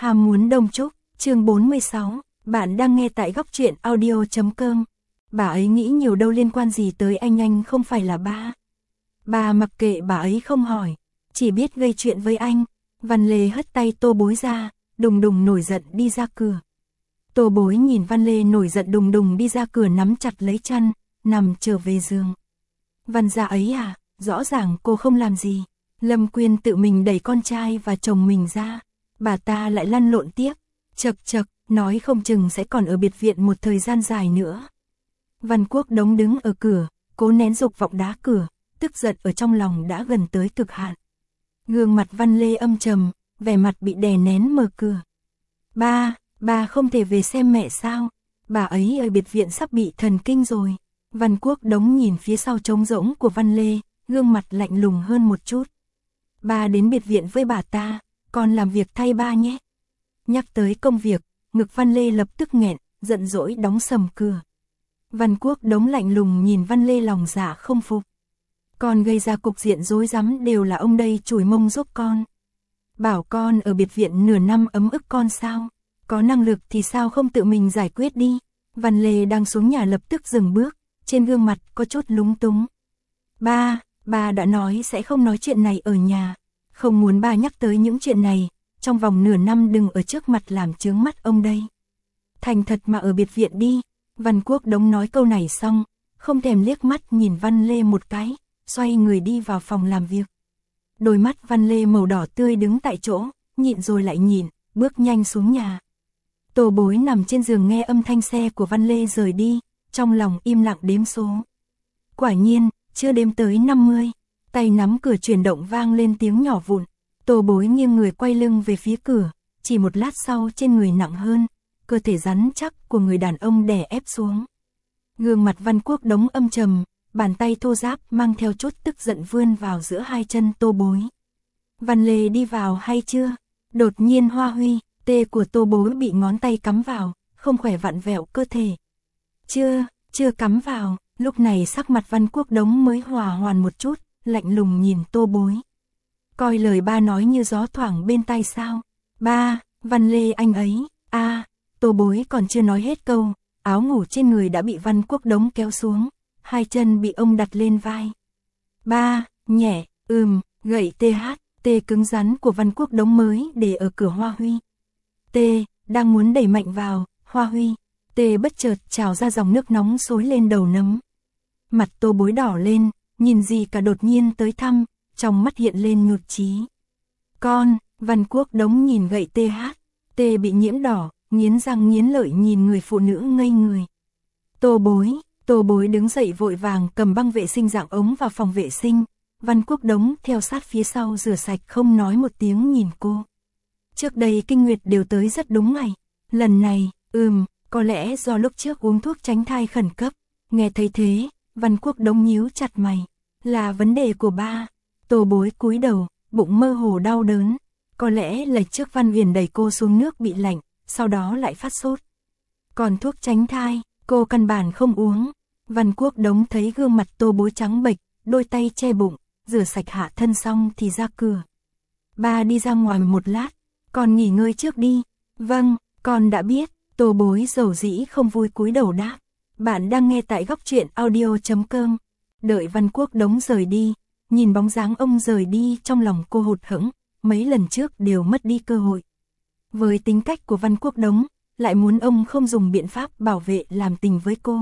Ham muốn đông trúc, chương 46, bạn đang nghe tại góc truyện audio.com. Bà ấy nghĩ nhiều đâu liên quan gì tới anh không phải là ba. Bà mặc kệ bà ấy không hỏi, chỉ biết gây chuyện với anh. Văn Lê hất tay Tô Bối ra, đùng đùng nổi giận đi ra cửa. Tô Bối nhìn Văn Lê nổi giận đùng đùng đi ra cửa nắm chặt lấy chăn, nằm trở về giường. Văn gia ấy à, rõ ràng cô không làm gì. Lâm Quyên tự mình đẩy con trai và chồng mình ra. Bà ta lại lăn lộn tiếp, chật chật, nói không chừng sẽ còn ở biệt viện một thời gian dài nữa. Văn Quốc Đống đứng ở cửa, cố nén dục vọng đá cửa, tức giận ở trong lòng đã gần tới cực hạn. Gương mặt Văn Lê âm trầm, vẻ mặt bị đè nén mở cửa. Ba không thể về xem mẹ sao? Bà ấy ở biệt viện sắp bị thần kinh rồi. Văn Quốc Đống nhìn phía sau trống rỗng của Văn Lê, gương mặt lạnh lùng hơn một chút. Ba đến biệt viện với bà ta, con làm việc thay ba nhé. Nhắc tới công việc, ngực Văn Lê lập tức nghẹn, giận dỗi đóng sầm cửa. Văn Quốc Đống lạnh lùng nhìn Văn Lê lòng dạ không phục. Con gây ra cục diện rối rắm đều là ông đây chùi mông giúp con. Bảo con ở biệt viện nửa năm ấm ức con sao? Có năng lực thì sao không tự mình giải quyết đi? Văn Lê đang xuống nhà lập tức dừng bước, trên gương mặt có chút lúng túng. Ba đã nói sẽ không nói chuyện này ở nhà. Không muốn ba nhắc tới những chuyện này, trong vòng nửa năm đừng ở trước mặt làm chướng mắt ông đây. Thành thật mà ở biệt viện đi. Văn Quốc Đống nói câu này xong, không thèm liếc mắt nhìn Văn Lê một cái, xoay người đi vào phòng làm việc. Đôi mắt Văn Lê màu đỏ tươi đứng tại chỗ, nhịn rồi lại nhịn, bước nhanh xuống nhà. Tô Bối nằm trên giường nghe âm thanh xe của Văn Lê rời đi, trong lòng im lặng đếm số. Quả nhiên, chưa đếm tới 50, tay nắm cửa chuyển động vang lên tiếng nhỏ vụn. Tô Bối nghiêng người quay lưng về phía cửa, chỉ một lát sau trên người nặng hơn, cơ thể rắn chắc của người đàn ông đè ép xuống. Gương mặt Văn Quốc Đống âm trầm, bàn tay thô ráp mang theo chút tức giận vươn vào giữa hai chân Tô Bối. Văn Lê đi vào hay chưa? Đột nhiên Hoa Huy, tê của Tô Bối bị ngón tay cắm vào, không khỏe vặn vẹo cơ thể. Chưa cắm vào, lúc này sắc mặt Văn Quốc Đống mới hòa hoàn một chút, lạnh lùng nhìn Tô Bối. Coi lời ba nói như gió thoảng bên tai sao? Ba, Văn Lê anh ấy, Tô Bối còn chưa nói hết câu, áo ngủ trên người đã bị Văn Quốc Đống kéo xuống, hai chân bị ông đặt lên vai. Ba, nhẹ, gậy tê cứng rắn của Văn Quốc Đống mới để ở cửa Hoa Huy. Tê, đang muốn đẩy mạnh vào, Hoa Huy, tê bất chợt trào ra dòng nước nóng xối lên đầu nấm. Mặt Tô Bối đỏ lên, nhìn gì cả đột nhiên tới thăm, trong mắt hiện lên nhụt chí. Con, Văn Quốc Đống nhìn gậy tê bị nhiễm đỏ, nghiến răng nghiến lợi nhìn người phụ nữ ngây người. Tô Bối đứng dậy vội vàng cầm băng vệ sinh dạng ống vào phòng vệ sinh. Văn Quốc Đống theo sát phía sau rửa sạch không nói một tiếng nhìn cô. Trước đây kinh nguyệt đều tới rất đúng ngày. Lần này, có lẽ do lúc trước uống thuốc tránh thai khẩn cấp. Nghe thấy thế, Văn Quốc Đống nhíu chặt mày. Là vấn đề của ba. Tô Bối cúi đầu, bụng mơ hồ đau đớn. Có lẽ lần trước Văn Viền đẩy cô xuống nước bị lạnh, sau đó lại phát sốt. Còn thuốc tránh thai, cô căn bản không uống. Văn Quốc Đống thấy gương mặt Tô Bối trắng bệch, đôi tay che bụng, rửa sạch hạ thân xong thì ra cửa. Ba đi ra ngoài một lát, con nghỉ ngơi trước đi. Vâng, con đã biết. Tô Bối dầu dĩ không vui cúi đầu đáp. Bạn đang nghe tại góc truyện audio.com. Đợi Văn Quốc Đống rời đi, nhìn bóng dáng ông rời đi trong lòng cô hụt hẫng, mấy lần trước đều mất đi cơ hội. Với tính cách của Văn Quốc Đống, lại muốn ông không dùng biện pháp bảo vệ làm tình với cô.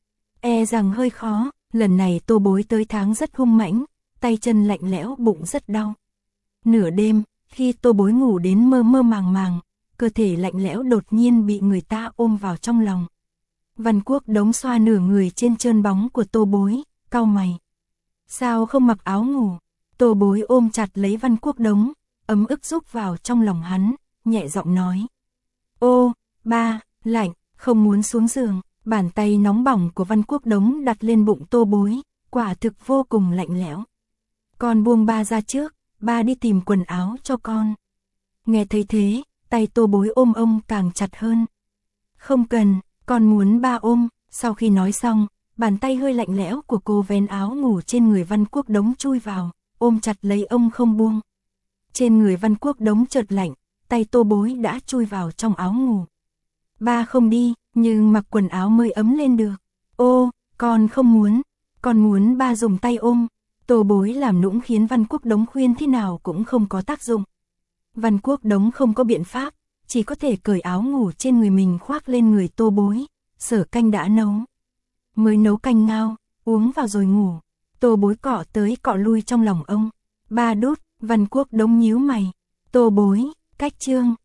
E rằng hơi khó, lần này Tô Bối tới tháng rất hung mãnh, tay chân lạnh lẽo bụng rất đau. Nửa đêm, khi Tô Bối ngủ đến mơ mơ màng màng, cơ thể lạnh lẽo đột nhiên bị người ta ôm vào trong lòng. Văn Quốc Đống xoa nửa người trên trơn bóng của Tô Bối, cau mày. Sao không mặc áo ngủ? Tô Bối ôm chặt lấy Văn Quốc Đống, ấm ức rúc vào trong lòng hắn, nhẹ giọng nói. Ô, ba, lạnh, không muốn xuống giường. Bàn tay nóng bỏng của Văn Quốc Đống đặt lên bụng Tô Bối, quả thực vô cùng lạnh lẽo. Con buông ba ra trước, ba đi tìm quần áo cho con. Nghe thấy thế, tay Tô Bối ôm ông càng chặt hơn. Không cần, con muốn ba ôm. Sau khi nói xong, bàn tay hơi lạnh lẽo của cô vén áo ngủ trên người Văn Quốc Đống chui vào, ôm chặt lấy ông không buông. Trên người Văn Quốc Đống chợt lạnh, tay Tô Bối đã chui vào trong áo ngủ. Ba không đi, nhưng mặc quần áo mới ấm lên được. Ô, con không muốn, con muốn ba dùng tay ôm. Tô Bối làm nũng khiến Văn Quốc Đống khuyên thế nào cũng không có tác dụng. Văn Quốc Đống không có biện pháp, chỉ có thể cởi áo ngủ trên người mình khoác lên người Tô Bối. Sở canh đã nấu. Mới nấu canh ngao, uống vào rồi ngủ. Tô Bối cọ tới cọ lui trong lòng ông. Ba đút, Văn Quốc Đống nhíu mày. Tô Bối, cách chương.